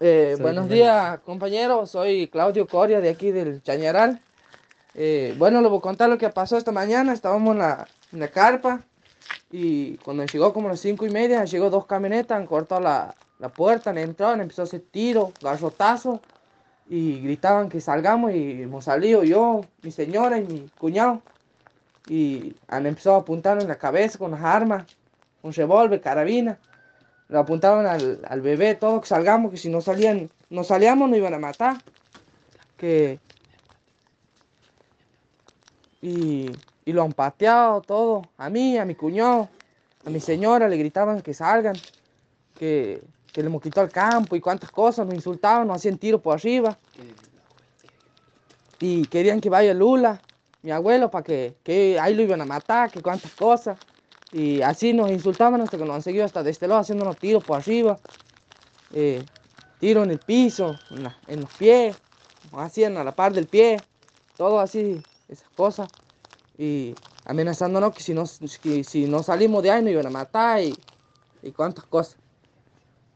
Buenos días, compañeros. Soy Claudio Coria de aquí del Chañaral. Bueno, les voy a contar lo que pasó esta mañana. Estábamos en la carpa y cuando llegó como a las 5:30, llegó dos camionetas, han cortado la puerta, han entrado, han empezado a hacer tiro, garrotazo y gritaban que salgamos y hemos salido yo, mi señora y mi cuñado y han empezado a apuntar en la cabeza con las armas, un revólver, carabina. Le apuntaban al bebé, todo, que salgamos, que si no salían, no salíamos, nos iban a matar. Que, y, y lo han pateado todo, a mí, a mi cuñado, a mi señora, le gritaban que salgan, que, que le hemos quitado el campo y cuantas cosas, nos insultaban, nos hacían tiros por arriba. Y querían que vaya Lula, mi abuelo, para que ahí lo iban a matar, que cuantas cosas. Y así nos insultaban hasta que nos han seguido hasta de este lado haciéndonos tiros por arriba. eh, Tiro en el piso, en los pies, nos hacían a la par del pie, todo así, esas cosas. Y amenazándonos que si no salimos de ahí nos iban a matar y cuantas cosas.